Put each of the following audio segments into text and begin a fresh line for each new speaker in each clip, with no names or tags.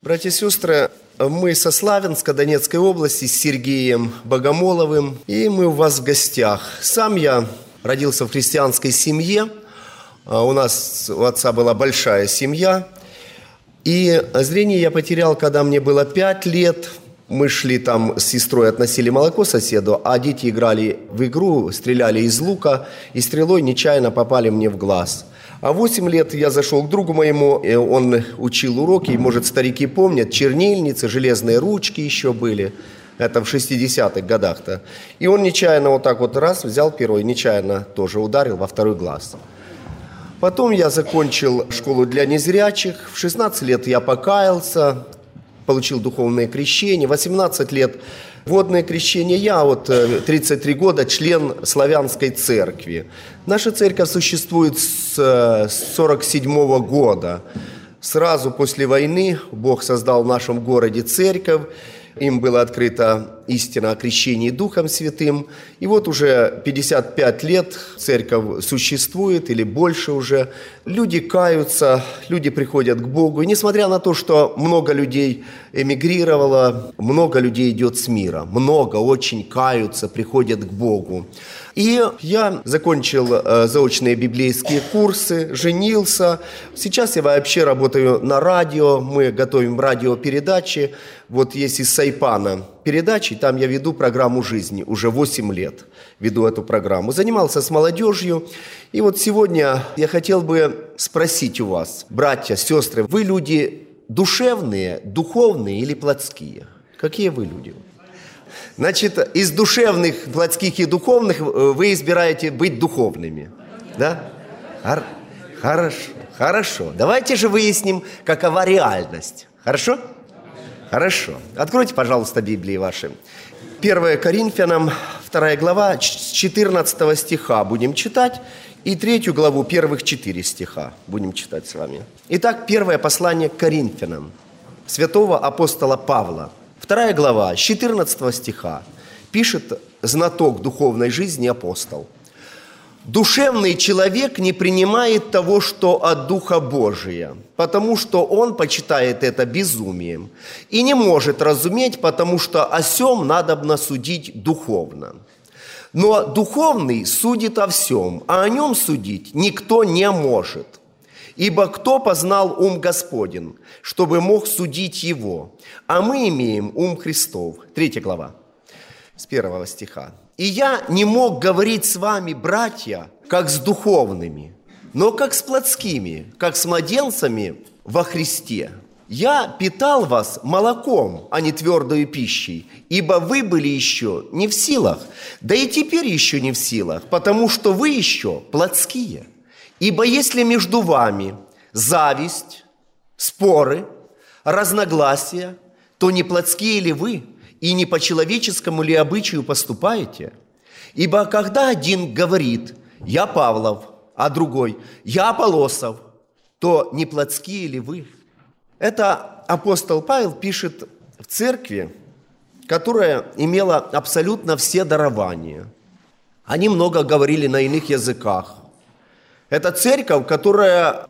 Братья и сестры, мы со Славянска, Донецкой области, с Сергеем Богомоловым, и мы у вас в гостях. Сам я родился в христианской семье, у нас у отца была большая семья, и зрение я потерял, когда мне было 5 лет. Мы шли там с сестрой, относили молоко соседу, а дети играли в игру, стреляли из лука, и стрелой нечаянно попали мне в глаз. А 8 лет я зашел к другу моему, и он учил уроки, и, может, старики помнят, чернильницы, железные ручки еще были. Это в 60-х годах-то. И он нечаянно вот так вот раз взял перо и нечаянно тоже ударил во второй глаз. Потом я закончил школу для незрячих. В 16 лет я покаялся, получил духовное крещение. 18 лет водное крещение. Я 33 года член славянской церкви. Наша церковь существует с 1947 года. Сразу после войны Бог создал в нашем городе церковь. Им была открыта истина о крещении Духом Святым. И вот уже 55 лет церковь существует, или больше уже. Люди каются, люди приходят к Богу. И несмотря на то, что много людей эмигрировало, много людей идет с мира. Много очень каются, приходят к Богу. И я закончил заочные библейские курсы, женился. Сейчас я вообще работаю на радио, мы готовим радиопередачи. Вот есть из Сайпана передачи, там я веду программу жизни, уже 8 лет веду эту программу. Занимался с молодежью. И вот сегодня я хотел бы спросить у вас, братья, сестры, вы люди душевные, духовные или плотские? Какие вы люди? Значит, из душевных, плотских и духовных вы избираете быть духовными, да? Хорошо. Давайте же выясним, какова реальность. Хорошо? Хорошо. Откройте, пожалуйста, Библии ваши. 1 Коринфянам, 2 глава, с 14 стиха будем читать, и 3 главу, первых 4 стиха будем читать с вами. Итак, первое послание к Коринфянам, святого апостола Павла. 2 глава, с 14 стиха, пишет знаток духовной жизни апостол. «Душевный человек не принимает того, что от Духа Божия, потому что он почитает это безумием, и не может разуметь, потому что о сем надобно судить духовно. Но духовный судит о всем, а о нем судить никто не может. Ибо кто познал ум Господень, чтобы мог судить его? А мы имеем ум Христов». 3 глава, с 1 стиха. «И я не мог говорить с вами, братья, как с духовными, но как с плотскими, как с младенцами во Христе. Я питал вас молоком, а не твердою пищей, ибо вы были еще не в силах, да и теперь еще не в силах, потому что вы еще плотские. Ибо если между вами зависть, споры, разногласия, то не плотские ли вы, и не по человеческому ли обычаю поступаете? Ибо когда один говорит «Я Павлов», а другой «Я Аполлосов», то не плотские ли вы?» Это апостол Павел пишет в церкви, которая имела абсолютно все дарования. Они много говорили на иных языках. Это церковь, которая,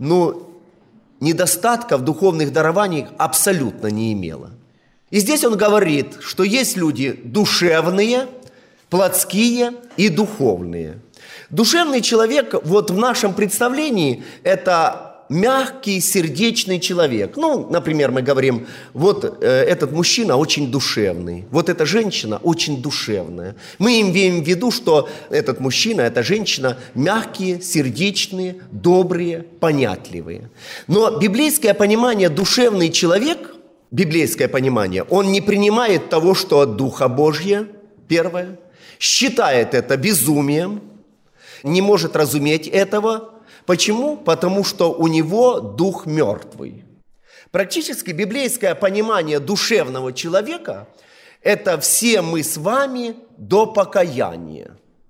недостатков духовных дарований абсолютно не имела. И здесь он говорит, что есть люди душевные, плотские и духовные. Душевный человек, вот в нашем представлении, это мягкий, сердечный человек. Например, мы говорим, этот мужчина очень душевный, вот эта женщина очень душевная. Мы имеем в виду, что этот мужчина, эта женщина мягкие, сердечные, добрые, понятливые. Но библейское понимание «душевный человек», библейское понимание, он не принимает того, что от Духа Божия, первое, считает это безумием, не может разуметь этого. Почему? Потому что у него дух мертвый. Практически библейское понимание душевного человека – это все мы с вами до покаяния.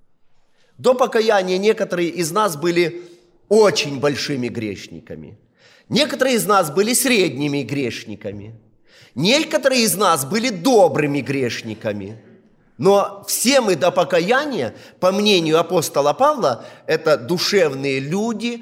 До покаяния некоторые из нас были очень большими грешниками. Некоторые из нас были средними грешниками. Некоторые из нас были добрыми грешниками. Но все мы до покаяния, по мнению апостола Павла, это душевные люди,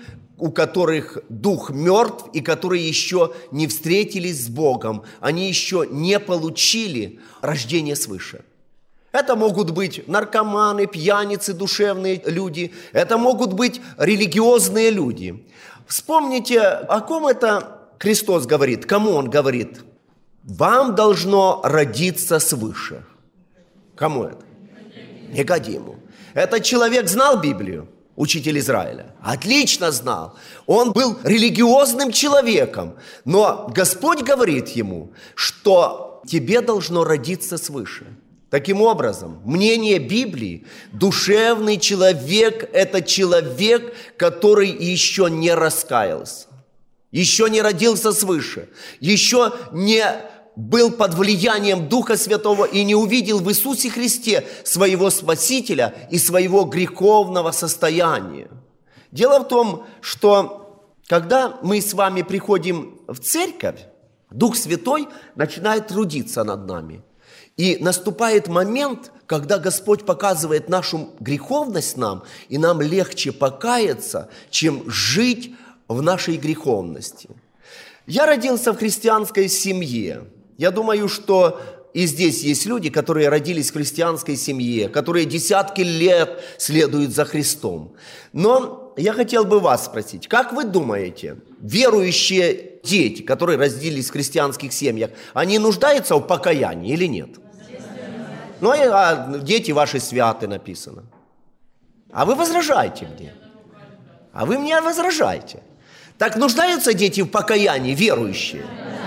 у которых дух мертв и которые еще не встретились с Богом, они еще не получили рождение свыше. Это могут быть наркоманы, пьяницы, душевные люди, это могут быть религиозные люди. Вспомните, о ком это Христос говорит, кому Он говорит? Вам должно родиться свыше. Кому это? Никодиму. Этот человек знал Библию, учитель Израиля? Отлично знал. Он был религиозным человеком. Но Господь говорит ему, что тебе должно родиться свыше. Таким образом, мнение Библии, душевный человек – это человек, который еще не раскаялся, еще не родился свыше, еще не был под влиянием Духа Святого и не увидел в Иисусе Христе своего Спасителя и своего греховного состояния. Дело в том, что когда мы с вами приходим в церковь, Дух Святой начинает трудиться над нами. И наступает момент, когда Господь показывает нашу греховность нам, и нам легче покаяться, чем жить в нашей греховности. Я родился в христианской семье. Я думаю, что и здесь есть люди, которые родились в христианской семье, которые десятки лет следуют за Христом. Но я хотел бы вас спросить, как вы думаете, верующие дети, которые родились в христианских семьях, они нуждаются в покаянии или нет? Ну, а дети ваши святы написано. А вы возражаете мне. А вы мне возражаете. Так нуждаются дети в покаянии, верующие?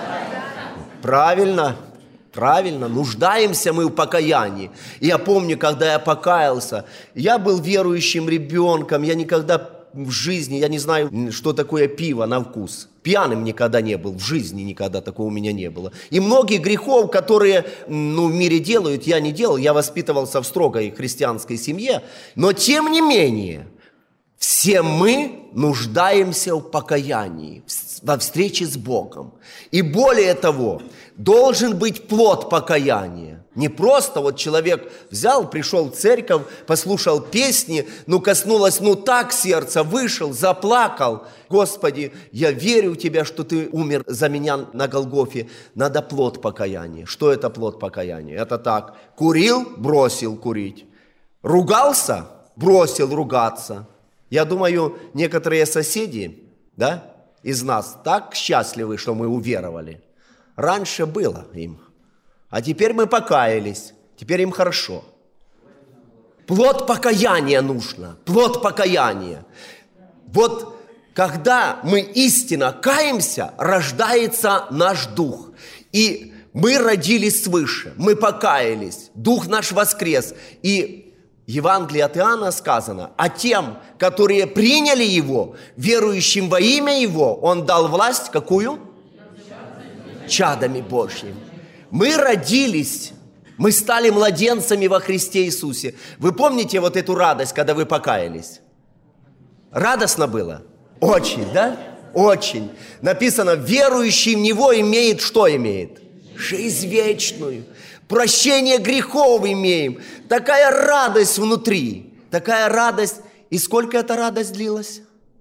Правильно, правильно. Нуждаемся мы в покаянии. И я помню, когда я покаялся, я был верующим ребенком, я никогда в жизни, я не знаю, что такое пиво на вкус. Пьяным никогда не был, в жизни никогда такого у меня не было. И многие грехов, которые в мире делают, я не делал. Я воспитывался в строгой христианской семье. Но тем не менее, все мы нуждаемся в покаянии, во встрече с Богом. И более того, должен быть плод покаяния. Не просто вот человек взял, пришел в церковь, послушал песни, коснулось, так сердце, вышел, заплакал. Господи, я верю в Тебя, что Ты умер за меня на Голгофе. Надо плод покаяния. Что это плод покаяния? Это так, курил, бросил курить. Ругался, бросил ругаться. Я думаю, некоторые соседи, из нас так счастливы, что мы уверовали. Раньше было им. А теперь мы покаялись, теперь им хорошо. Плод покаяния нужно, плод покаяния. Вот когда мы истинно каемся, рождается наш дух. И мы родились свыше, мы покаялись, дух наш воскрес. И в Евангелии от Иоанна сказано, а тем, которые приняли Его, верующим во имя Его, Он дал власть какую? Чадами Божьими. Мы родились, мы стали младенцами во Христе Иисусе. Вы помните вот эту радость, когда вы покаялись? Радостно было? Очень, да? Очень. Написано, верующий в Него имеет что имеет? Жизнь вечную. Прощение грехов имеем. Такая радость внутри. Такая радость. И сколько эта радость длилась?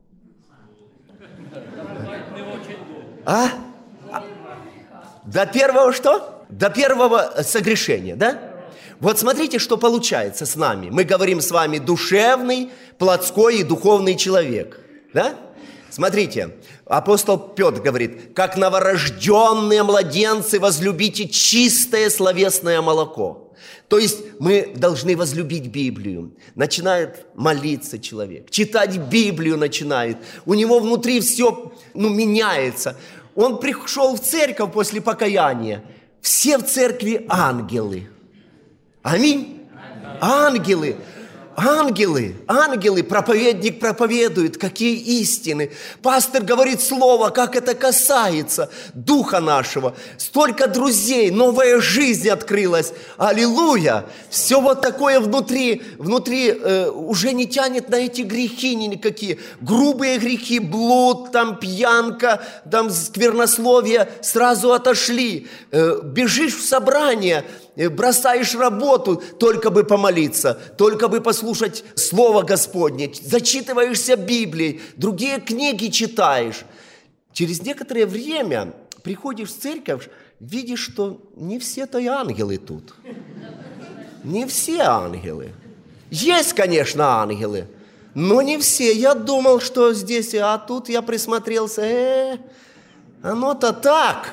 До первого что? До первого согрешения, да? Вот смотрите, что получается с нами. Мы говорим с вами душевный, плотской и духовный человек, да? Смотрите, апостол Петр говорит, как новорожденные младенцы возлюбите чистое словесное молоко. То есть мы должны возлюбить Библию. Начинает молиться человек, читать Библию начинает. У него внутри все меняется. Он пришел в церковь после покаяния. Все в церкви ангелы. Аминь. Ангелы. Ангелы, проповедник проповедует, какие истины. Пастор говорит слово, как это касается духа нашего. Столько друзей, новая жизнь открылась. Аллилуйя! Все вот такое внутри уже не тянет на эти грехи никакие. Грубые грехи, блуд, пьянка, сквернословие сразу отошли. Бежишь в собрание, бросаешь работу, только бы помолиться, только бы послушать Слово Господне, зачитываешься Библией, другие книги читаешь. Через некоторое время приходишь в церковь, видишь, что не все-то и ангелы тут. Не все ангелы. Есть, конечно, ангелы, но не все. Я думал, что здесь, а тут я присмотрелся. Оно-то так.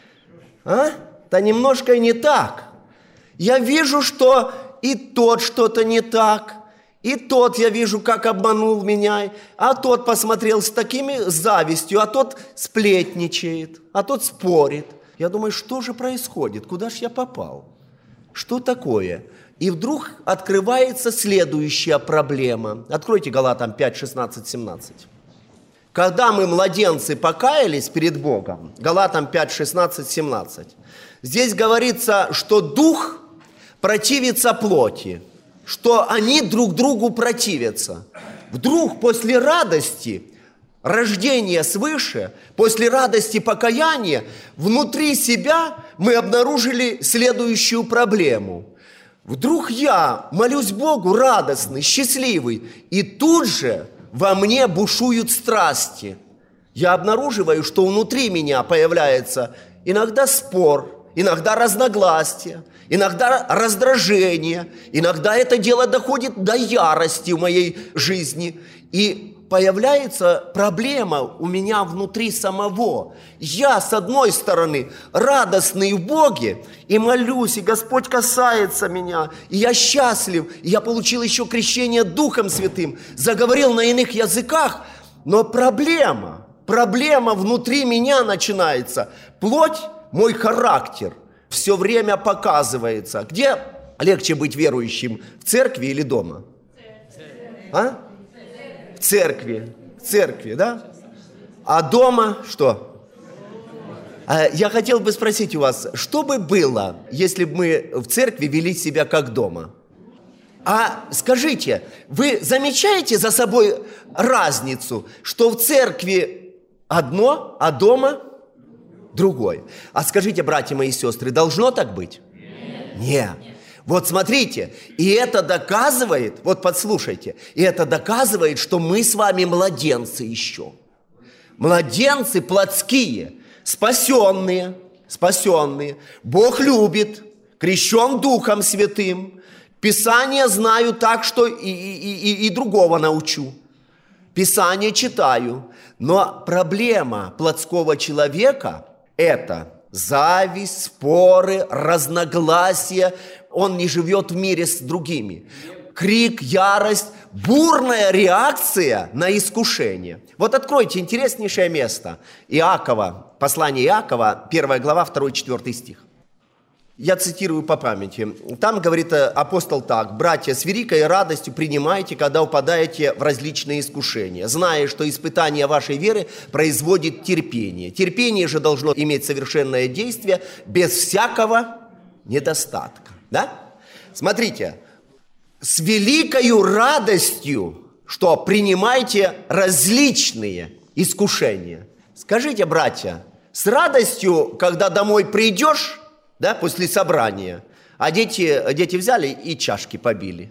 Да немножко и не так. Я вижу, что и тот что-то не так, и тот, я вижу, как обманул меня, а тот посмотрел с такими завистью, а тот сплетничает, а тот спорит. Я думаю, что же происходит, куда же я попал? Что такое? И вдруг открывается следующая проблема. Откройте Галатам 5, 16, 17. Когда мы, младенцы, покаялись перед Богом, Галатам 5, 16, 17, здесь говорится, что дух противится плоти, что они друг другу противятся. Вдруг после радости, рождения свыше, после радости покаяния, внутри себя мы обнаружили следующую проблему. Вдруг я молюсь Богу радостный, счастливый, и тут же во мне бушуют страсти. Я обнаруживаю, что внутри меня появляется иногда спор, иногда разногласие, иногда раздражение, иногда это дело доходит до ярости в моей жизни. И появляется проблема у меня внутри самого. Я, с одной стороны, радостный в Боге, и молюсь, и Господь касается меня, и я счастлив, и я получил еще крещение Духом Святым, заговорил на иных языках, но проблема внутри меня начинается. Плоть, мой характер, все время показывается. Где легче быть верующим, в церкви или дома? В церкви, да? А дома что? Я хотел бы спросить у вас, что бы было, если бы мы в церкви вели себя как дома? А скажите, вы замечаете за собой разницу, что в церкви одно, а дома другое? А скажите, братья мои и сестры, должно так быть? Нет. Вот смотрите, и это доказывает, вот подслушайте, и это доказывает, что мы с вами младенцы еще. Младенцы плотские, спасенные. Бог любит, крещен Духом Святым. Писание знаю так, что и другого научу. Писание читаю. Но проблема плотского человека – это зависть, споры, разногласия. Он не живет в мире с другими. Крик, ярость, бурная реакция на искушение. Вот откройте интереснейшее место. Иакова, послание Иакова, 1 глава, 2-4 стих. Я цитирую по памяти. Там говорит апостол так: «Братья, с великой радостью принимайте, когда упадаете в различные искушения, зная, что испытание вашей веры производит терпение. Терпение же должно иметь совершенное действие без всякого недостатка». Да? Смотрите, с великою радостью, что принимайте различные искушения. Скажите, братья, с радостью, когда домой придешь, да, после собрания, а дети взяли и чашки побили.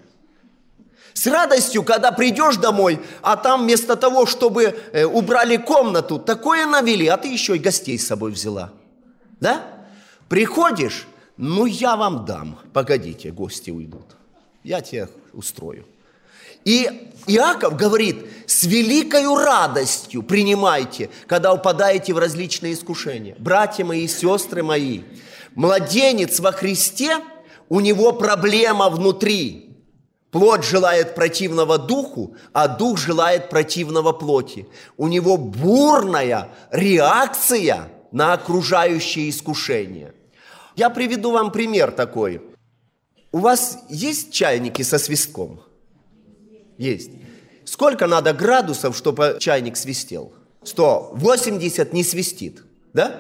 С радостью, когда придешь домой, а там вместо того, чтобы убрали комнату, такое навели, а ты еще и гостей с собой взяла. Да? Приходишь, ну я вам дам, погодите, гости уйдут, я тебе устрою. И Иаков говорит, с великою радостью принимайте, когда упадаете в различные искушения. Братья мои и сестры мои, младенец во Христе, у него проблема внутри. Плоть желает противного духу, а дух желает противного плоти. У него бурная реакция на окружающие искушения. Я приведу вам пример такой. У вас есть чайники со свистком? Есть. Сколько надо градусов, чтобы чайник свистел? 100. 80 не свистит, да?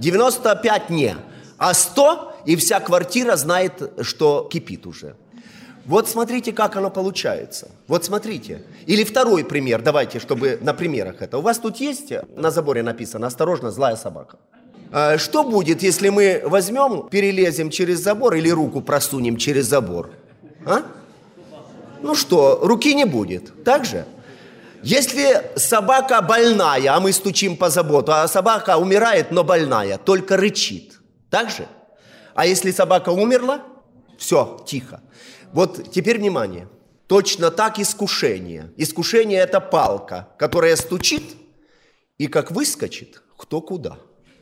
95 не. А 100, и вся квартира знает, что кипит уже. Вот смотрите, как оно получается. Вот смотрите. Или второй пример, давайте, чтобы на примерах это. У вас тут есть, на заборе написано: «Осторожно, злая собака». Что будет, если мы возьмем, перелезем через забор или руку просунем через забор? А? Ну что, руки не будет, так же? Если собака больная, а мы стучим по забору, а собака умирает, но больная, только рычит, так же? А если собака умерла, все, тихо. Вот теперь внимание. Точно так искушение. Искушение – это палка, которая стучит, и как выскочит, кто куда.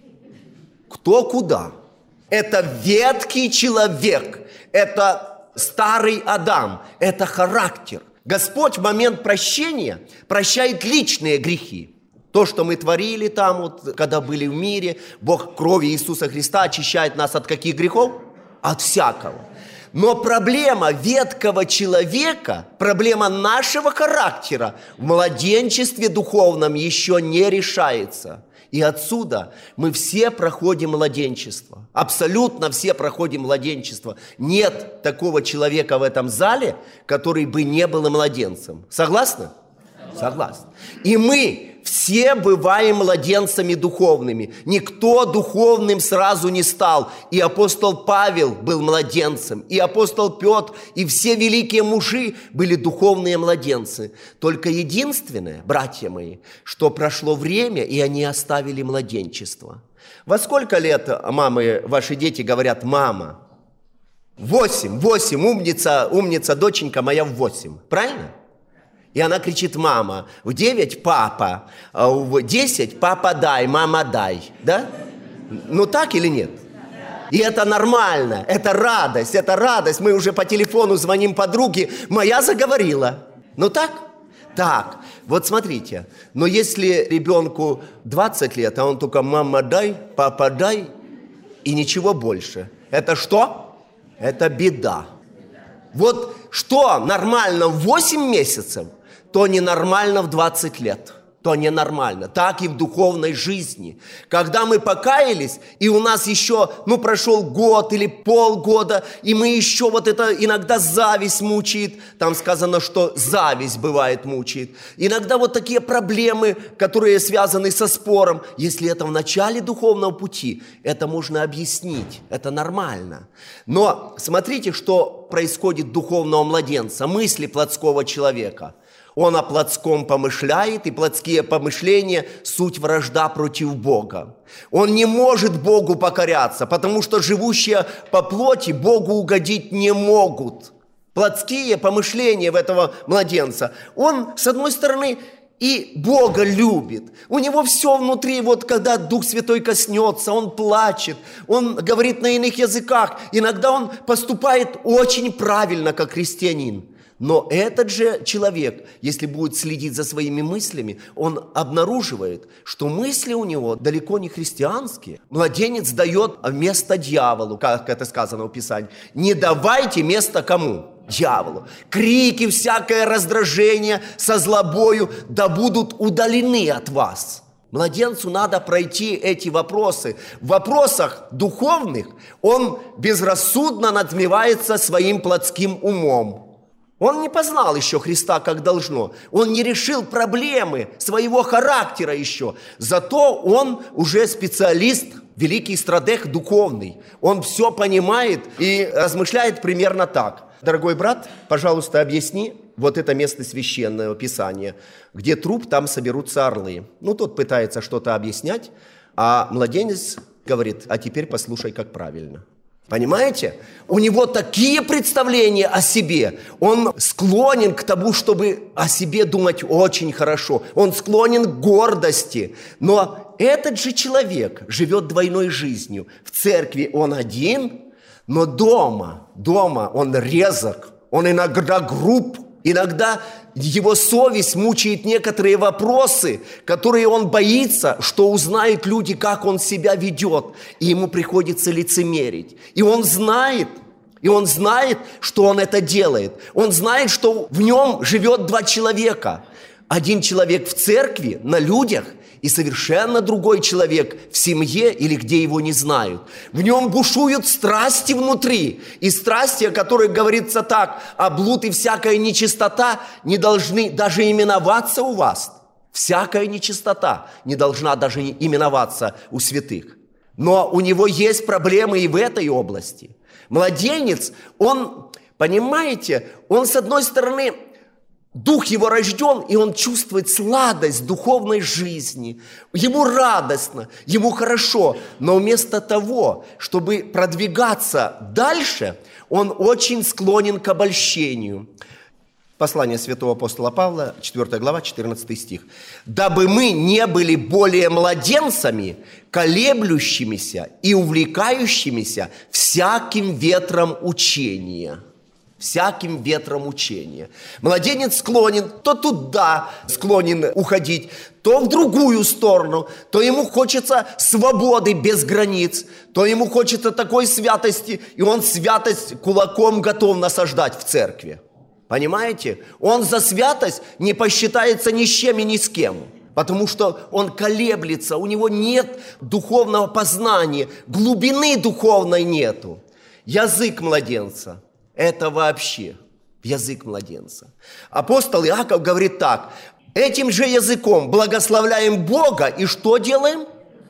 Кто куда. Это ветхий человек, это старый Адам, это характер. Господь в момент прощения прощает личные грехи. То, что мы творили там, вот, когда были в мире, Бог кровью Иисуса Христа очищает нас от каких грехов? От всякого. Но проблема ветхого человека, проблема нашего характера в младенчестве духовном еще не решается. И отсюда мы все проходим младенчество. Абсолютно все проходим младенчество. Нет такого человека в этом зале, который бы не был младенцем. Согласны? Согласны. И мы все бываем младенцами духовными. Никто духовным сразу не стал. И апостол Павел был младенцем, и апостол Петр, и все великие мужи были духовные младенцы. Только единственное, братья мои, что прошло время, и они оставили младенчество. Во сколько лет, мамы, ваши дети говорят «мама»? 8, умница, доченька моя в 8. Правильно? И она кричит «мама». В 9 «папа», а в 10 «папа дай, мама дай». Да? Ну так или нет? И это нормально, это радость. Мы уже по телефону звоним подруге, моя заговорила. Ну так? Так. Вот смотрите, но если ребенку 20 лет, а он только «мама дай, папа дай» и ничего больше, это что? Это беда. Вот что нормально в 8 месяцев, то ненормально в 20 лет. То ненормально. Так и в духовной жизни. Когда мы покаялись, и у нас еще, прошел год или полгода, и мы еще вот это иногда зависть мучает. Там сказано, что зависть бывает мучает. Иногда вот такие проблемы, которые связаны со спором. Если это в начале духовного пути, это можно объяснить. Это нормально. Но смотрите, что происходит духовного младенца, мысли плотского человека. Он о плотском помышляет, и плотские помышления – суть вражда против Бога. Он не может Богу покоряться, потому что живущие по плоти Богу угодить не могут. Плотские помышления в этого младенца. Он, с одной стороны, и Бога любит. У него все внутри, вот когда Дух Святой коснется, он плачет, он говорит на иных языках. Иногда он поступает очень правильно, как христианин. Но этот же человек, если будет следить за своими мыслями, он обнаруживает, что мысли у него далеко не христианские. Младенец дает место дьяволу, как это сказано в Писании. Не давайте место кому? Дьяволу. Крики, всякое раздражение со злобою да будут удалены от вас. Младенцу надо пройти эти вопросы. В вопросах духовных он безрассудно надмевается своим плотским умом. Он не познал еще Христа как должно. Он не решил проблемы своего характера еще. Зато он уже специалист, великий стратег духовный. Он все понимает и размышляет примерно так. Дорогой брат, пожалуйста, объясни вот это место священного Писания. Где труп, там соберутся орлы. Тот пытается что-то объяснять, а младенец говорит, а теперь послушай, как правильно. Понимаете? У него такие представления о себе. Он склонен к тому, чтобы о себе думать очень хорошо. Он склонен к гордости. Но этот же человек живет двойной жизнью. В церкви он один, но дома он резок. Он иногда груб. Иногда его совесть мучает некоторые вопросы, которые он боится, что узнают люди, как он себя ведет. И ему приходится лицемерить. И он знает, что он это делает. Он знает, что в нем живет два человека. Один человек в церкви, на людях, и совершенно другой человек в семье или где его не знают. В нем бушуют страсти внутри. И страсти, о которых говорится так, а блуд и всякая нечистота не должны даже именоваться у вас. Всякая нечистота не должна даже именоваться у святых. Но у него есть проблемы и в этой области. Младенец, он, понимаете, он с одной стороны, дух его рожден, и он чувствует сладость духовной жизни. Ему радостно, ему хорошо. Но вместо того, чтобы продвигаться дальше, он очень склонен к обольщению. Послание святого апостола Павла, 4 глава, 14 стих. «Дабы мы не были более младенцами, колеблющимися и увлекающимися всяким ветром учения». Всяким ветром учения. Младенец склонен то туда склонен уходить, то в другую сторону, то ему хочется свободы без границ, то ему хочется такой святости, и он святость кулаком готов насаждать в церкви. Понимаете? Он за святость не посчитается ни с чем и ни с кем, потому что он колеблется, у него нет духовного познания, глубины духовной нету. Язык младенца – это вообще язык младенца. Апостол Иаков говорит так: этим же языком благословляем Бога и что делаем?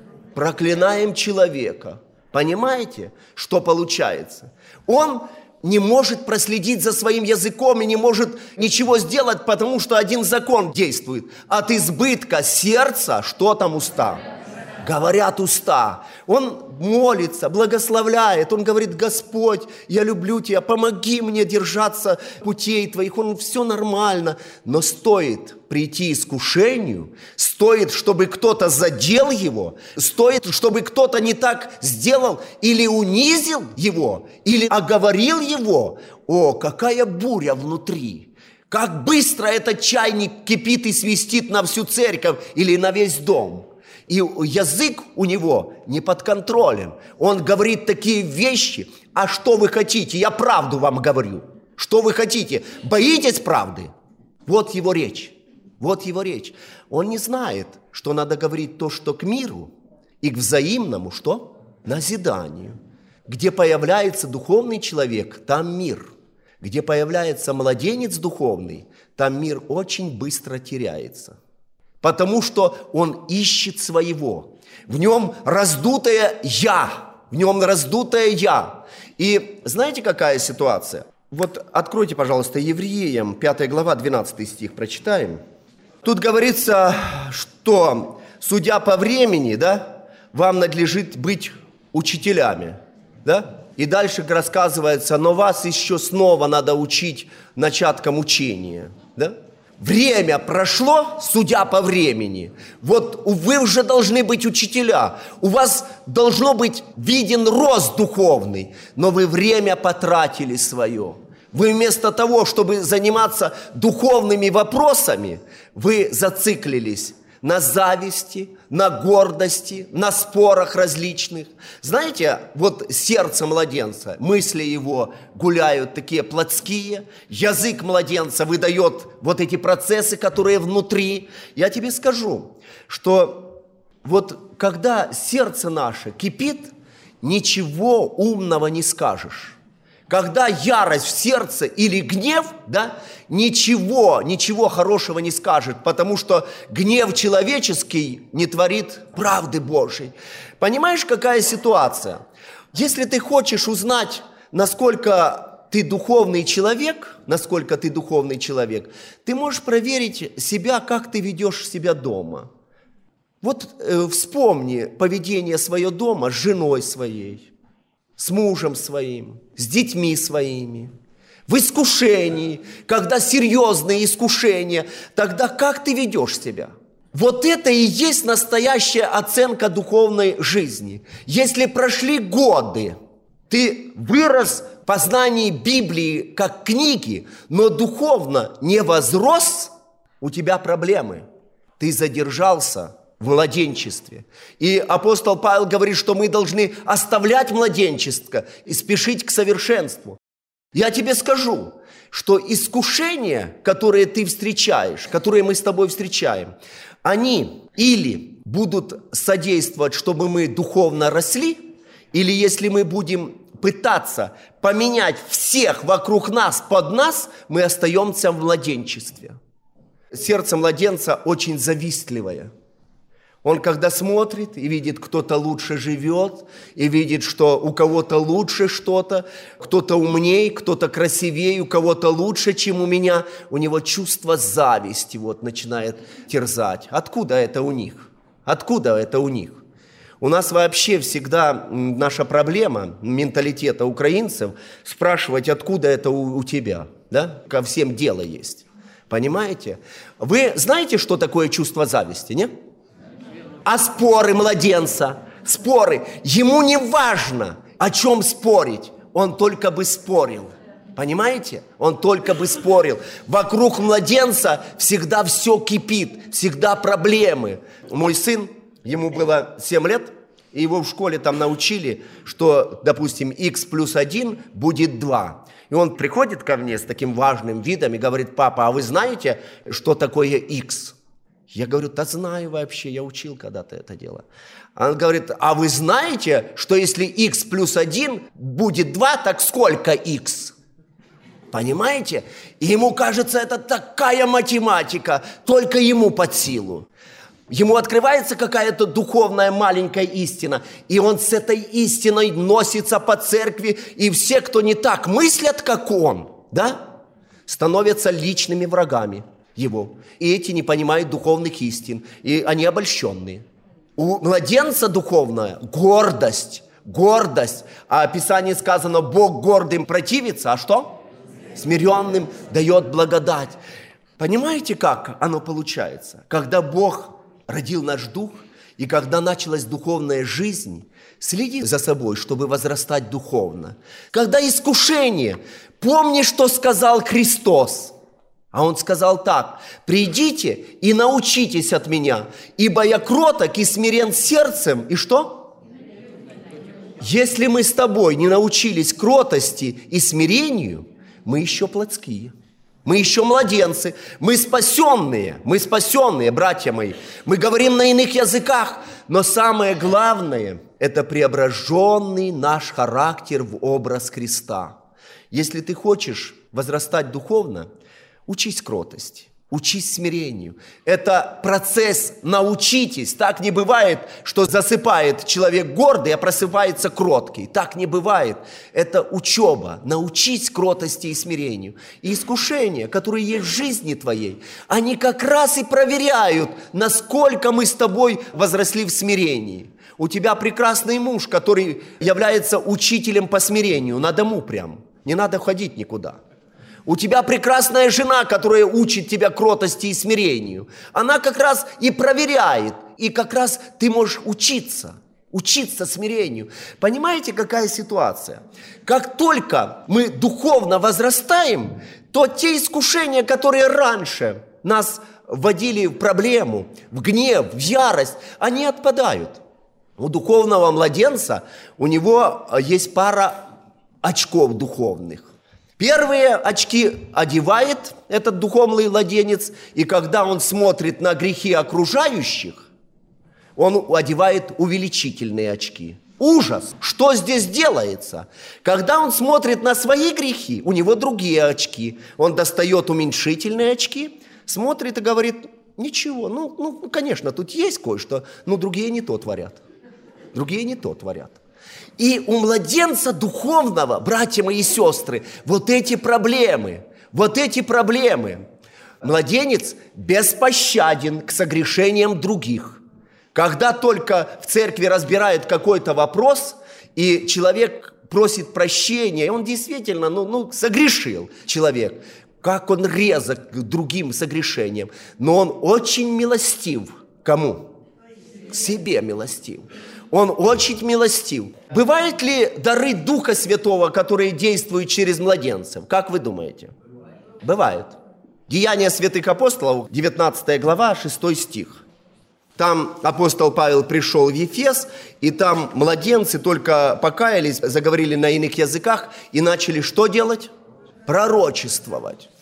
Проклинаем человека. Понимаете, что получается? Он не может проследить за своим языком и не может ничего сделать, потому что один закон действует. От избытка сердца, что там уста? Говорят уста. Он молится, благословляет, он говорит: Господь, я люблю Тебя, помоги мне держаться путей Твоих. Он все нормально, но стоит прийти искушению, стоит, чтобы кто-то задел его, стоит, чтобы кто-то не так сделал или унизил его, или оговорил его. О, какая буря внутри! Как быстро этот чайник кипит и свистит на всю церковь или на весь дом. И язык у него не под контролем. Он говорит такие вещи: а что вы хотите? Я правду вам говорю. Что вы хотите? Боитесь правды? Вот его речь. Вот его речь. Он не знает, что надо говорить то, что к миру и к взаимному, что? Назиданию. Где появляется духовный человек, там мир. Где появляется младенец духовный, там мир очень быстро теряется. Потому что он ищет своего. В нем раздутое «я». В нем раздутое «я». И знаете, какая ситуация? Вот откройте, пожалуйста, Евреям, 5 глава, 12 стих, прочитаем. Тут говорится, что, судя по времени, да, вам надлежит быть учителями, да? И дальше рассказывается: но вас еще снова надо учить начаткам учения, да? Время прошло, судя по времени. Вот вы уже должны быть учителя. У вас должно быть виден рост духовный. Но вы время потратили свое. Вы вместо того, чтобы заниматься духовными вопросами, вы зациклились на зависти, на гордости, на спорах различных. Знаете, вот сердце младенца, мысли его гуляют такие плотские, язык младенца выдает вот эти процессы, которые внутри. Я тебе скажу, что вот когда сердце наше кипит, ничего умного не скажешь. Когда ярость в сердце или гнев, да, ничего хорошего не скажет, потому что гнев человеческий не творит правды Божьей. Понимаешь, какая ситуация? Если ты хочешь узнать, насколько ты духовный человек, ты можешь проверить себя, как ты ведешь себя дома. Вот вспомни поведение свое дома с женой своей, с мужем своим, с детьми своими, в искушении, когда серьезные искушения, тогда как ты ведешь себя? Вот это и есть настоящая оценка духовной жизни. Если прошли годы, ты вырос в познании Библии как книги, но духовно не возрос, у тебя проблемы. Ты задержался в младенчестве. И апостол Павел говорит, что мы должны оставлять младенчество и спешить к совершенству. Я тебе скажу, что искушения, которые ты встречаешь, которые мы с тобой встречаем, они или будут содействовать, чтобы мы духовно росли, или если мы будем пытаться поменять всех вокруг нас под нас, мы остаемся в младенчестве. Сердце младенца очень завистливое. Он когда смотрит и видит, кто-то лучше живет, и видит, что у кого-то лучше что-то, кто-то умнее, кто-то красивее, у кого-то лучше, чем у меня, у него чувство зависти вот начинает терзать. Откуда это у них? Откуда это у них? У нас вообще всегда наша проблема менталитета украинцев спрашивать, откуда это у тебя. Да? Ко всем дело есть. Понимаете? Вы знаете, что такое чувство зависти, нет? А споры младенца, споры. Ему не важно, о чем спорить. Он только бы спорил. Понимаете? Он только бы спорил. Вокруг младенца всегда все кипит, всегда проблемы. Мой сын, ему было 7 лет, и его в школе там научили, что, допустим, x плюс 1 будет 2. И он приходит ко мне с таким важным видом и говорит: папа, а вы знаете, что такое x? Я говорю: да знаю вообще, я учил когда-то это дело. Он говорит: а вы знаете, что если x плюс 1 будет 2, так сколько x? Понимаете? И ему кажется, это такая математика, только ему под силу. Ему открывается какая-то духовная маленькая истина, и он с этой истиной носится по церкви, и все, кто не так мыслят, как он, да, становятся личными врагами его. И эти не понимают духовных истин, и они обольщенные. У младенца духовная гордость, гордость. А в Писании сказано: Бог гордым противится, а что? Смиренным дает благодать. Понимаете, как оно получается? Когда Бог родил наш дух, и когда началась духовная жизнь, следи за собой, чтобы возрастать духовно. Когда искушение, помни, что сказал Христос. А Он сказал так: придите и научитесь от меня, ибо я кроток и смирен сердцем. И что? Если мы с тобой не научились кротости и смирению, мы еще плотские. Мы еще младенцы, мы спасенные, братья мои. Мы говорим на иных языках, но самое главное – это преображенный наш характер в образ Христа. Если ты хочешь возрастать духовно, учись кротости, учись смирению. Это процесс «научитесь». Так не бывает, что засыпает человек гордый, а просыпается кроткий. Так не бывает. Это учеба. Научись кротости и смирению. И искушения, которые есть в жизни твоей, они как раз и проверяют, насколько мы с тобой возросли в смирении. У тебя прекрасный муж, который является учителем по смирению, на дому прям. Не надо ходить никуда. У тебя прекрасная жена, которая учит тебя кротости и смирению. Она как раз и проверяет, и как раз ты можешь учиться смирению. Понимаете, какая ситуация? Как только мы духовно возрастаем, то те искушения, которые раньше нас вводили в проблему, в гнев, в ярость, они отпадают. У духовного младенца, у него есть пара очков духовных. Первые очки одевает этот духовный младенец, и когда он смотрит на грехи окружающих, он одевает увеличительные очки. Ужас! Что здесь делается? Когда он смотрит на свои грехи, у него другие очки. Он достает уменьшительные очки, смотрит и говорит: ничего, ну, конечно, тут есть кое-что, но другие не то творят. Другие не то творят. И у младенца духовного, братья мои и сестры, вот эти проблемы. Младенец беспощаден к согрешениям других. Когда только в церкви разбирают какой-то вопрос, и человек просит прощения, и он действительно, согрешил человек, как он резок к другим согрешениям. Но он очень милостив. Кому? К себе милостив. Он очень милостив. Бывают ли дары Духа Святого, которые действуют через младенцев? Как вы думаете? Бывают. Деяния святых апостолов, 19 глава, 6 стих. Там апостол Павел пришел в Ефес, и там младенцы только покаялись, заговорили на иных языках и начали что делать? Пророчествовать.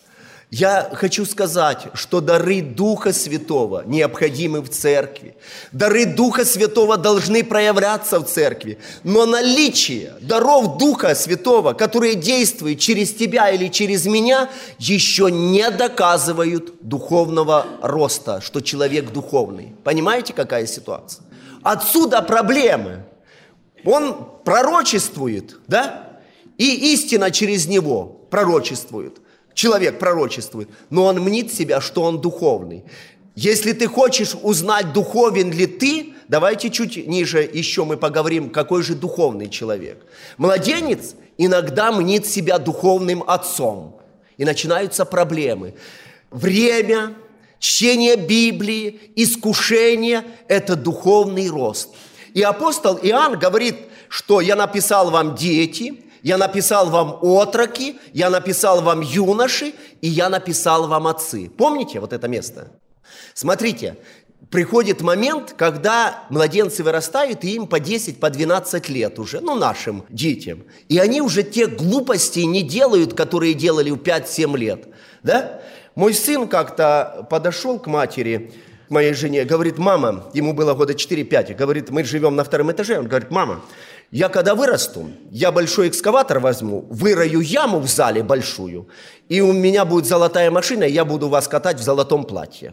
Я хочу сказать, что дары Духа Святого необходимы в церкви. Дары Духа Святого должны проявляться в церкви. Но наличие даров Духа Святого, которые действуют через тебя или через меня, еще не доказывают духовного роста, что человек духовный. Понимаете, какая ситуация? Отсюда проблемы. Он пророчествует, да? И истина через него пророчествует. Человек пророчествует, но он мнит себя, что он духовный. Если ты хочешь узнать, духовен ли ты, давайте чуть ниже еще мы поговорим, какой же духовный человек. Младенец иногда мнит себя духовным отцом, и начинаются проблемы. Время, чтение Библии, искушение – это духовный рост. И апостол Иоанн говорит, что я написал вам дети, я написал вам отроки, я написал вам юноши, и я написал вам отцы. Помните вот это место? Смотрите, приходит момент, когда младенцы вырастают, и им по 10, по 12 лет уже, нашим детям. И они уже те глупости не делают, которые делали в 5-7 лет. Да? Мой сын как-то подошел к матери, к моей жене, говорит: мама, ему было года 4-5, говорит, мы живем на 2-м этаже, он говорит: мама, я когда вырасту, я большой экскаватор возьму, вырою яму в зале большую, и у меня будет золотая машина, и я буду вас катать в золотом платье.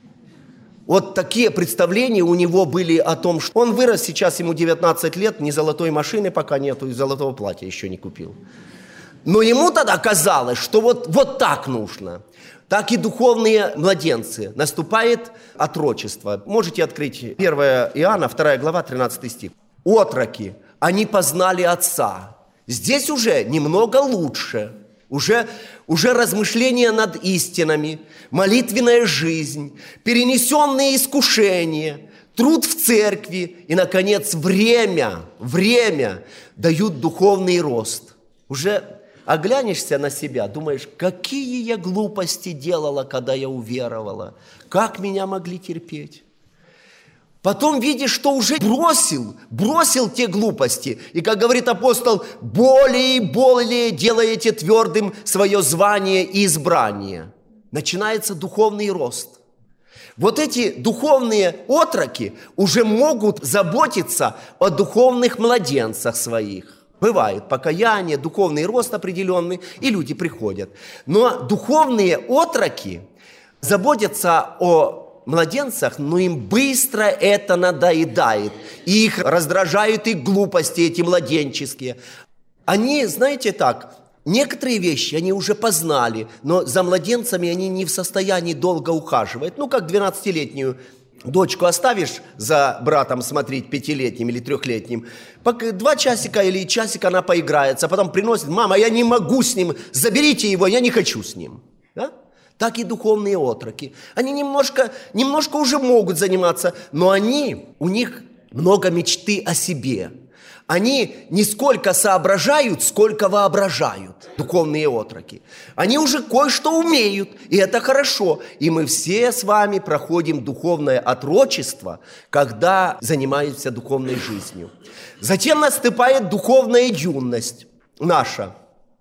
Вот такие представления у него были о том, что он вырос, сейчас ему 19 лет, ни золотой машины пока нету, и золотого платья еще не купил. Но ему тогда казалось, что вот так нужно. Так и духовные младенцы. Наступает отрочество. Можете открыть 1 Иоанна, 2 глава, 13 стих. Отроки, они познали Отца. Здесь уже немного лучше. Уже размышления над истинами, молитвенная жизнь, перенесенные искушения, труд в церкви и, наконец, время дают духовный рост. Уже оглянешься на себя, думаешь, какие я глупости делала, когда я уверовала, как меня могли терпеть. Потом видишь, что уже бросил те глупости. И, как говорит апостол, более и более делаете твердым свое звание и избрание. Начинается духовный рост. Вот эти духовные отроки уже могут заботиться о духовных младенцах своих. Бывает покаяние, духовный рост определенный, и люди приходят. Но духовные отроки заботятся о младенцах, но им быстро это надоедает. И их раздражают их глупости, эти младенческие. Они, знаете так, некоторые вещи они уже познали, но за младенцами они не в состоянии долго ухаживать. Как 12-летнюю дочку оставишь за братом смотреть 5-летним или 3-летним, 2 часика или часик она поиграется, а потом приносит: мама, я не могу с ним, заберите его, я не хочу с ним. Да? Так и духовные отроки. Они немножко уже могут заниматься, но у них много мечты о себе. Они не сколько соображают, сколько воображают, духовные отроки. Они уже кое-что умеют, и это хорошо. И мы все с вами проходим духовное отрочество, когда занимаемся духовной жизнью. Затем наступает духовная юность наша.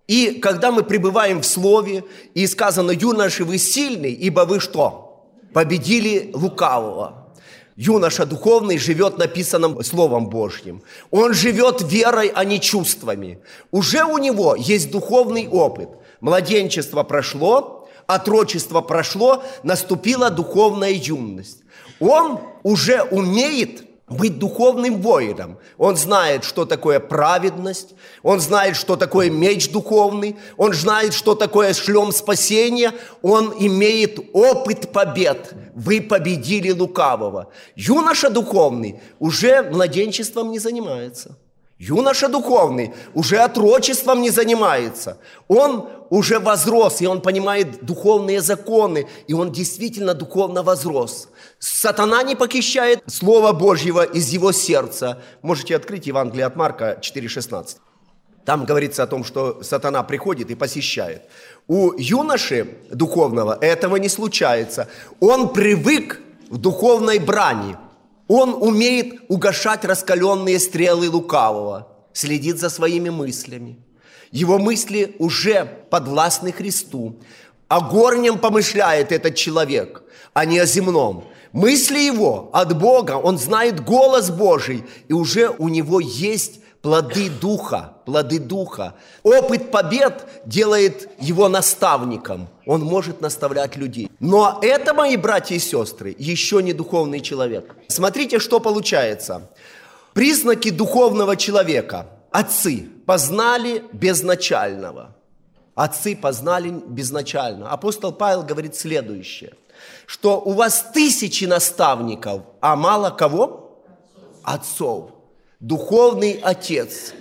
И когда мы пребываем в Слове, и сказано: юноши, вы сильны, ибо вы что? Победили лукавого. Юноша духовный живет написанным Словом Божьим. Он живет верой, а не чувствами. Уже у него есть духовный опыт. Младенчество прошло, отрочество прошло, наступила духовная юность. Он уже умеет быть духовным воином. Он знает, что такое праведность, он знает, что такое меч духовный, он знает, что такое шлем спасения, он имеет опыт побед. Вы победили лукавого. Юноша духовный уже младенчеством не занимается. Юноша духовный уже отрочеством не занимается. Он уже возрос, и он понимает духовные законы, и он действительно духовно возрос. Сатана не похищает Слова Божьего из его сердца. Можете открыть Евангелие от Марка 4,16. Там говорится о том, что сатана приходит и посещает. У юноши духовного этого не случается. Он привык в духовной брани. Он умеет угашать раскаленные стрелы лукавого, следит за своими мыслями. Его мысли уже подвластны Христу. О горнем помышляет этот человек, а не о земном. Мысли его от Бога, он знает голос Божий, и уже у него есть плоды Духа, плоды Духа. Опыт побед делает его наставником. Он может наставлять людей. Но это, мои братья и сестры, еще не духовный человек. Смотрите, что получается. Признаки духовного человека. Отцы познали безначального. Отцы познали безначально. Апостол Павел говорит следующее, что у вас 1000 наставников, а мало кого? Отцов. Духовный отец.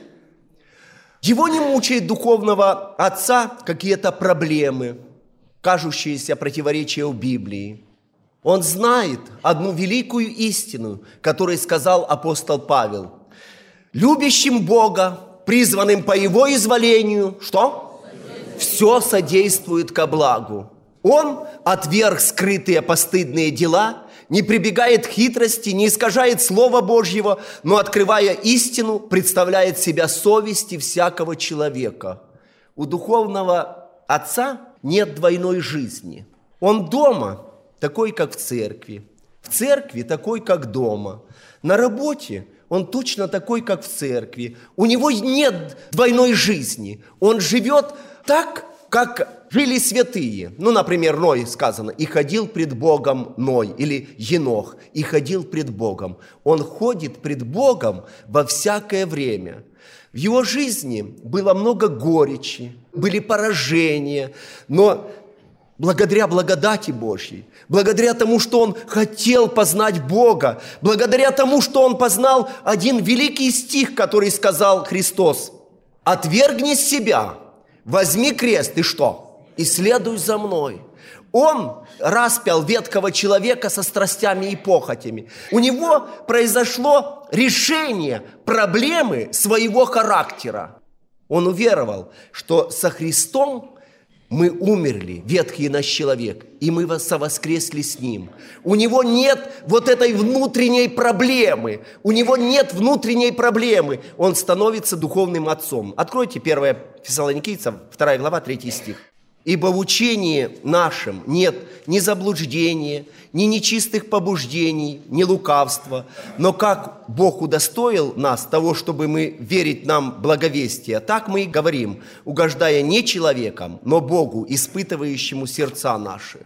Его не мучает духовного отца какие-то проблемы, кажущиеся противоречия в Библии. Он знает одну великую истину, которую сказал апостол Павел. Любящим Бога, призванным по Его изволению, что? Все содействует ко благу. Он отверг скрытые постыдные дела, не прибегает к хитрости, не искажает Слова Божьего, но, открывая истину, представляет себя совести всякого человека. У духовного отца нет двойной жизни. Он дома такой, как в церкви такой, как дома. На работе он точно такой, как в церкви. У него нет двойной жизни. Он живет так, как жили святые. Например, Ной сказано, и ходил пред Богом Ной, или Енох, и ходил пред Богом. Он ходит пред Богом во всякое время. В его жизни было много горечи, были поражения, но благодаря благодати Божьей, благодаря тому, что он хотел познать Бога, благодаря тому, что он познал один великий стих, который сказал Христос: «Отвергни себя, возьми крест и что? И следуй за мной». Он распял ветхого человека со страстями и похотями. У него произошло решение проблемы своего характера. Он уверовал, что со Христом мы умерли, ветхий наш человек, и мы совоскресли с Ним. У него нет вот этой внутренней проблемы. У него нет внутренней проблемы. Он становится духовным отцом. Откройте 1 Фессалоникийцам, 2 глава, 3 стих. «Ибо в учении нашем нет ни заблуждения, ни нечистых побуждений, ни лукавства, но как Бог удостоил нас того, чтобы мы верить нам благовестие, так мы и говорим, угождая не человеком, но Богу, испытывающему сердца наши».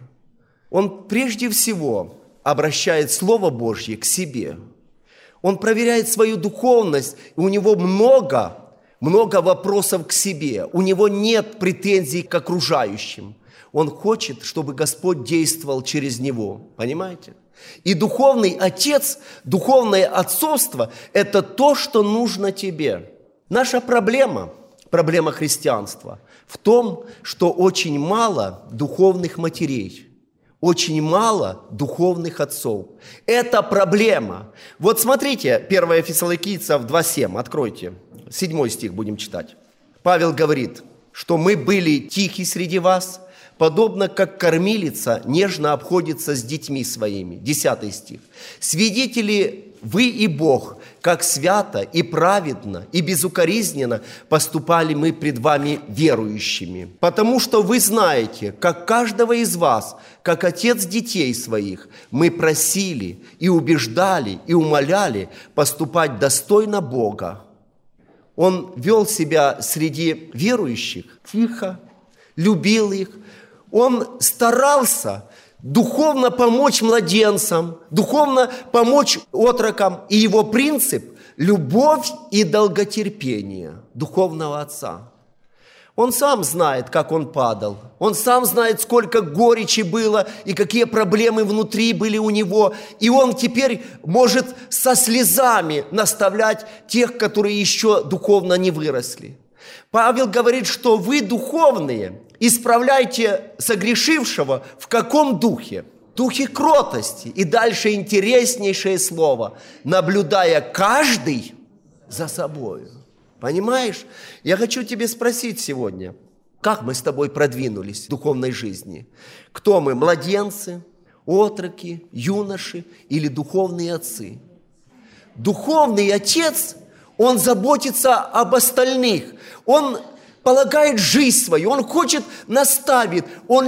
Он прежде всего обращает Слово Божье к себе. Он проверяет свою духовность, и у него много вопросов к себе. У него нет претензий к окружающим. Он хочет, чтобы Господь действовал через него. Понимаете? И духовный отец, духовное отцовство – это то, что нужно тебе. Наша проблема христианства в том, что очень мало духовных матерей, очень мало духовных отцов. Это проблема. Вот смотрите, 1 Фессалоникийцам 2:7, откройте. 7 стих будем читать. Павел говорит, что мы были тихи среди вас, подобно как кормилица нежно обходится с детьми своими. 10 стих. Свидетели вы и Бог, как свято и праведно и безукоризненно поступали мы пред вами верующими. Потому что вы знаете, как каждого из вас, как отец детей своих, мы просили и убеждали и умоляли поступать достойно Бога. Он вел себя среди верующих тихо, любил их. Он старался духовно помочь младенцам, духовно помочь отрокам. И его принцип – любовь и долготерпение духовного отца. Он сам знает, как он падал. Он сам знает, сколько горечи было и какие проблемы внутри были у него. И он теперь может со слезами наставлять тех, которые еще духовно не выросли. Павел говорит, что вы духовные, исправляйте согрешившего в каком духе? Духе кротости. И дальше интереснейшее слово. Наблюдая каждый за собою. Понимаешь? Я хочу тебе спросить сегодня, как мы с тобой продвинулись в духовной жизни? Кто мы, младенцы, отроки, юноши или духовные отцы? Духовный отец, он заботится об остальных. Он полагает жизнь свою, он хочет наставить, он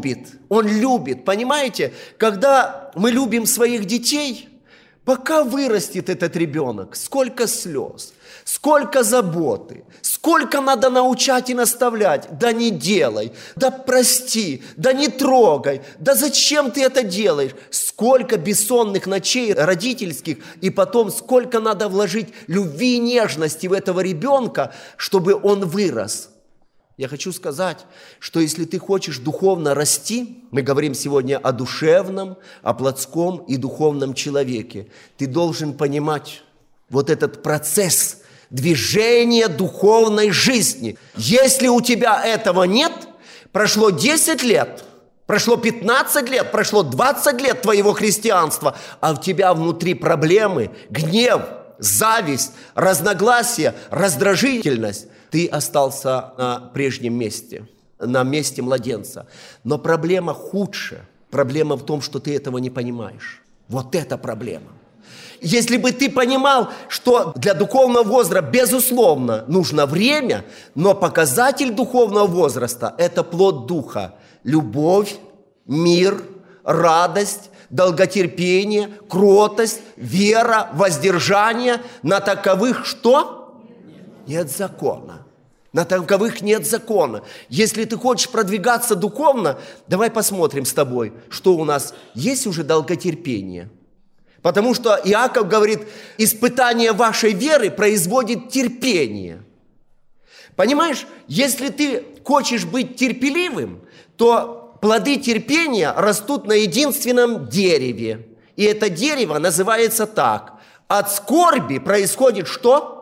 любит. Понимаете, когда мы любим своих детей, пока вырастет этот ребенок, сколько слез, сколько заботы, сколько надо научать и наставлять. Да не делай, да прости, да не трогай, да зачем ты это делаешь? Сколько бессонных ночей родительских, и потом сколько надо вложить любви и нежности в этого ребенка, чтобы он вырос. Я хочу сказать, что если ты хочешь духовно расти, мы говорим сегодня о душевном, о плотском и духовном человеке, ты должен понимать вот этот процесс движения духовной жизни. Если у тебя этого нет, прошло 10 лет, прошло 15 лет, прошло 20 лет твоего христианства, а у тебя внутри проблемы, гнев, зависть, разногласия, раздражительность, ты остался на прежнем месте, на месте младенца. Но проблема худшая. Проблема в том, что ты этого не понимаешь. Вот это проблема. Если бы ты понимал, что для духовного возраста, безусловно, нужно время, но показатель духовного возраста – это плод духа. Любовь, мир, радость, долготерпение, кротость, вера, воздержание. На таковых что? Нет закона. На таковых нет закона. Если ты хочешь продвигаться духовно, давай посмотрим с тобой, что у нас есть уже долготерпение. Потому что Иаков говорит, испытание вашей веры производит терпение. Понимаешь, если ты хочешь быть терпеливым, то плоды терпения растут на единственном дереве. И это дерево называется так. От скорби происходит что?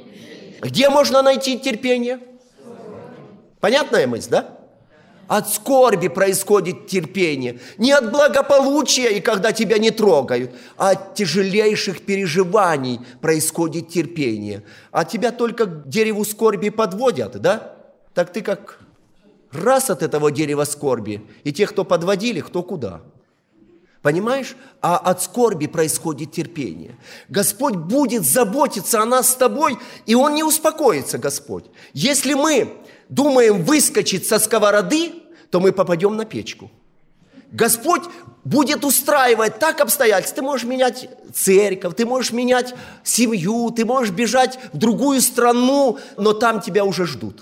Где можно найти терпение? Понятная мысль, да? От скорби происходит терпение. Не от благополучия, и когда тебя не трогают, а от тяжелейших переживаний происходит терпение. А тебя только к дереву скорби подводят, да? Так ты как раз от этого дерева скорби. И те, кто подводили, кто куда. Понимаешь? А от скорби происходит терпение. Господь будет заботиться о нас с тобой, и Он не успокоится, Господь. Если мы думаем выскочить со сковороды, то мы попадем на печку. Господь будет устраивать так обстоятельства. Ты можешь менять церковь, ты можешь менять семью, ты можешь бежать в другую страну, но там тебя уже ждут.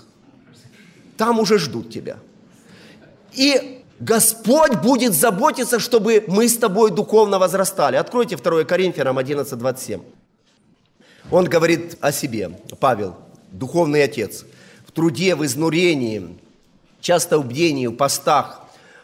Там уже ждут тебя. И Господь будет заботиться, чтобы мы с тобой духовно возрастали. Откройте 2 Коринфянам 11:27. Он говорит о себе, Павел, духовный отец. В труде, в изнурении, часто в бдении, в постах.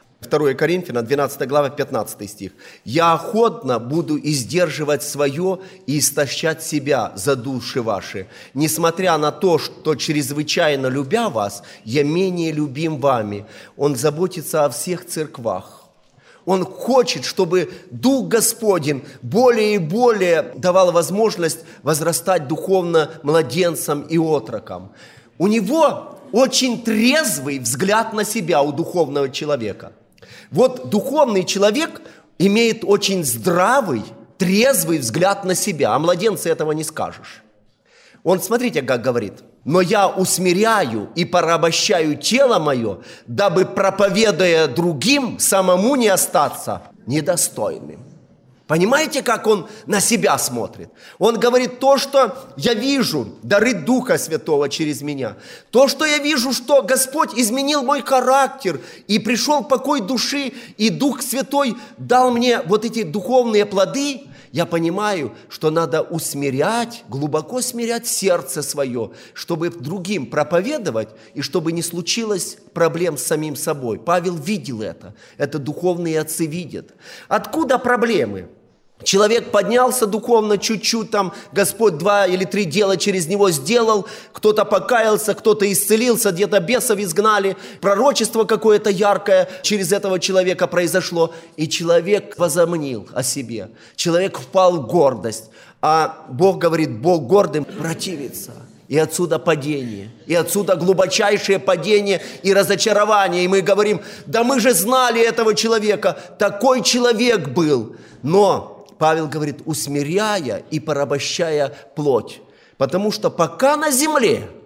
2 Коринфянам, 12 глава, 15 стих. «Я охотно буду издерживать свое и истощать себя за души ваши, несмотря на то, что чрезвычайно любя вас, я менее любим вами». Он заботится о всех церквах. Он хочет, чтобы Дух Господень более и более давал возможность возрастать духовно младенцам и отрокам. У него очень трезвый взгляд на себя, у духовного человека. Вот духовный человек имеет очень здравый, трезвый взгляд на себя, а младенцы этого не скажешь. Он, смотрите, как говорит, «Но я усмиряю и порабощаю тело мое, дабы, проповедуя другим, самому не остаться недостойным». Понимаете, как он на себя смотрит? Он говорит, то, что я вижу, дары Духа Святого через меня. То, что я вижу, что Господь изменил мой характер, и пришел покой души, и Дух Святой дал мне вот эти духовные плоды, я понимаю, что надо усмирять, глубоко смирять сердце свое, чтобы другим проповедовать, и чтобы не случилось проблем с самим собой. Павел видел это. Это духовные отцы видят. Откуда проблемы? Человек поднялся духовно чуть-чуть, там Господь 2 или 3 дела через него сделал, кто-то покаялся, кто-то исцелился, где-то бесов изгнали, пророчество какое-то яркое через этого человека произошло, и человек возомнил о себе, человек впал в гордость, а Бог говорит, Бог гордым противится. И отсюда падение, и отсюда глубочайшее падение и разочарование. И мы говорим, да мы же знали этого человека, такой человек был, но... Павел говорит, усмиряя и порабощая плоть. Потому что пока на земле,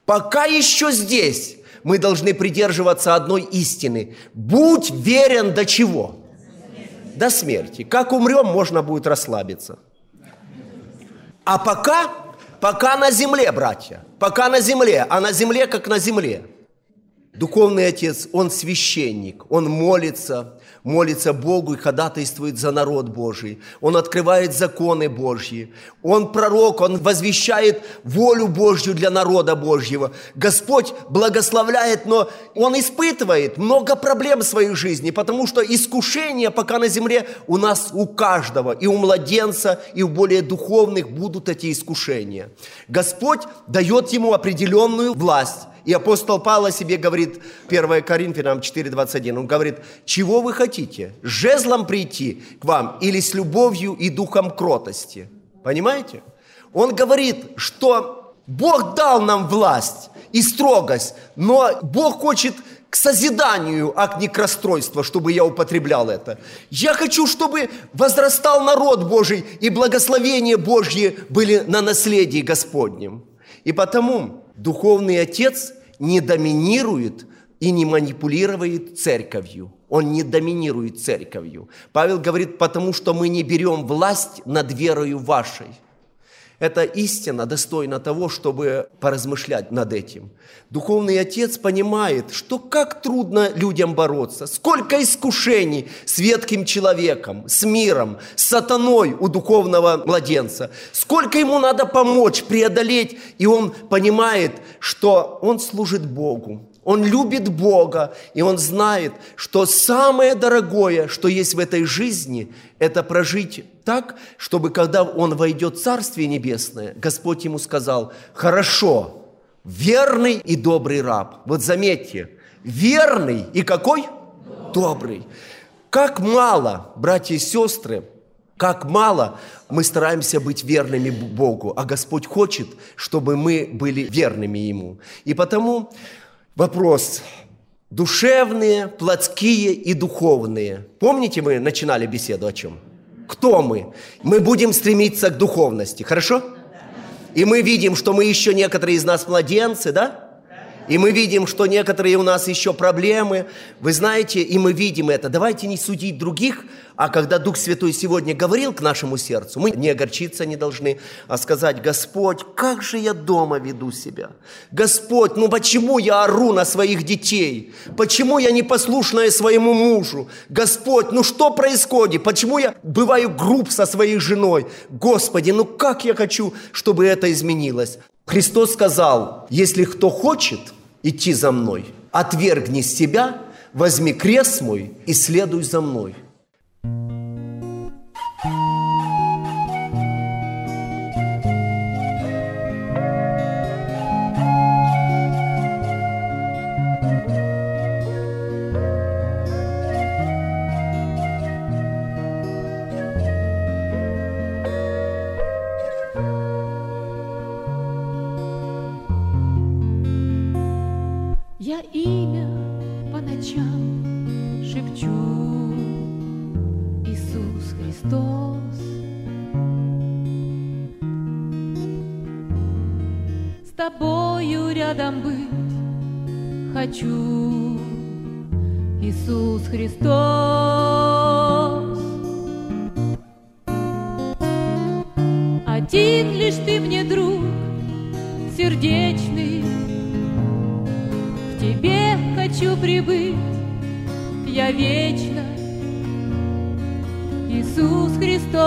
пока еще здесь, мы должны придерживаться одной истины. Будь верен до чего? До смерти. Как умрем, можно будет расслабиться. А пока на земле, братья, пока на земле, а на земле как на земле. Духовный отец, он священник, он молится Богу и ходатайствует за народ Божий. Он открывает законы Божьи. Он пророк, он возвещает волю Божью для народа Божьего. Господь благословляет, но он испытывает много проблем в своей жизни, потому что искушения пока на земле у нас у каждого, и у младенца, и у более духовных будут эти искушения. Господь дает ему определенную власть. И апостол Павел о себе говорит, 1 Коринфянам 4:21, он говорит, чего вы хотите, с жезлом прийти к вам или с любовью и духом кротости? Понимаете? Он говорит, что Бог дал нам власть и строгость, но Бог хочет к созиданию, а не к расстройству, чтобы я употреблял это. Я хочу, чтобы возрастал народ Божий, и благословения Божьи были на наследии Господнем. И потому духовный отец не доминирует и не манипулирует церковью. Он не доминирует церковью. Павел говорит, потому что мы не берем власть над верою вашей. Эта истина достойна того, чтобы поразмышлять над этим. Духовный отец понимает, что как трудно людям бороться, сколько искушений с ветхим человеком, с миром, с сатаной у духовного младенца, сколько ему надо помочь, преодолеть, и он понимает, что он служит Богу. Он любит Бога, и он знает, что самое дорогое, что есть в этой жизни, это прожить так, чтобы когда он войдет в Царствие Небесное, Господь ему сказал, хорошо, верный и добрый раб. Вот заметьте, верный и какой? Добрый. Как мало, братья и сестры, как мало мы стараемся быть верными Богу, а Господь хочет, чтобы мы были верными Ему. И потому вопрос: душевные, плотские и духовные. Помните, мы начинали беседу о чем? Кто мы? Мы будем стремиться к духовности, хорошо? И мы видим, что мы еще некоторые из нас младенцы, да? И мы видим, что некоторые у нас еще проблемы. Вы знаете, и мы видим это. Давайте не судить других, а когда Дух Святой сегодня говорил к нашему сердцу, мы не огорчиться не должны, а сказать: Господь, как же я дома веду себя? Господь, ну почему я ору на своих детей? Почему я непослушная своему мужу? Господь, ну что происходит? Почему я бываю груб со своей женой? Господи, ну как я хочу, чтобы это изменилось? Христос сказал: если кто хочет идти за мной, отвергни себя, возьми крест мой и следуй за мной.
Я имя по ночам шепчу: Иисус Христос. С тобою рядом быть хочу, Иисус Христос. Один лишь ты мне друг сердечный, к тебе хочу прибыть я вечно, Иисус Христос.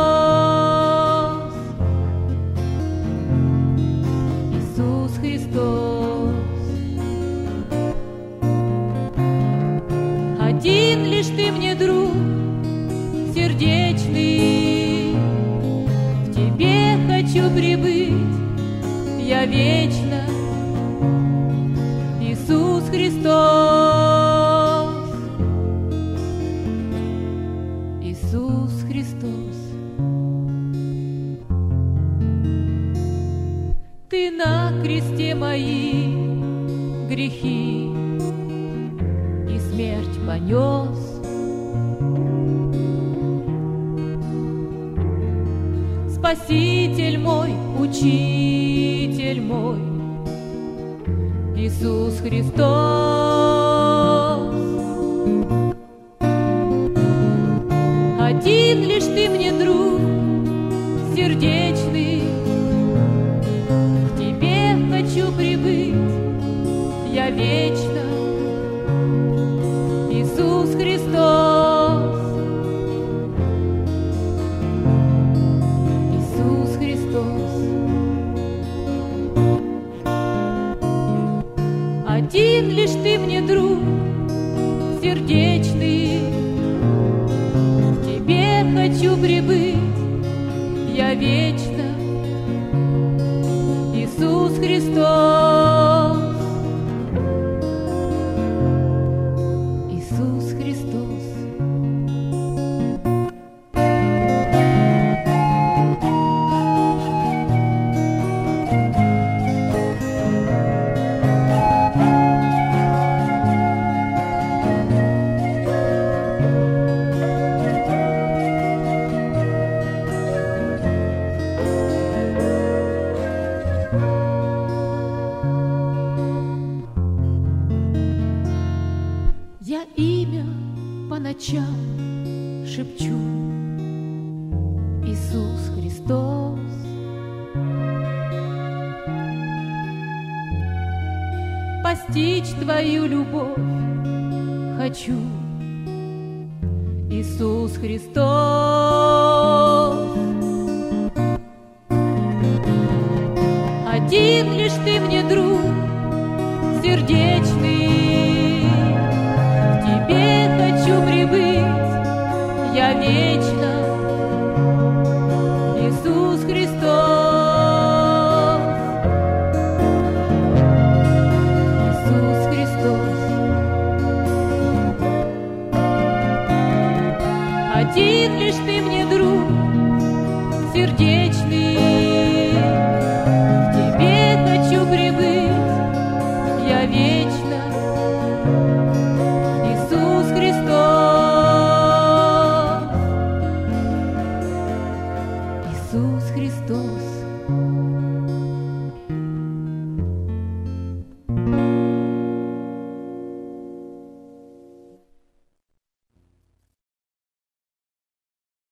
Иисус Христос. Один лишь ты мне друг сердечный, к тебе хочу прибыть я вечно, Иисус Христос. Иисус Христос. Ты на кресте мои грехи и смерть понес. Спаситель мой, учитель мой, Иисус Христос. Один лишь ты мне друг сердечный, к тебе хочу прибыть я вечно. Иисус Христос, Иисус Христос. Один лишь ты мне друг сердечный, к тебе хочу прибыть я вечно. Иисус Христос, Иисус Христос. Я имя по ночам шепчу, Иисус Христос. Постичь твою любовь хочу, Иисус Христос. Один лишь ты мне друг сердечный, к тебе хочу прибыть я вечно. Иисус Христос, Иисус Христос. Один лишь ты мне друг сердечный, к тебе хочу прибыть я вечно. Иисус Христос, Иисус Христос.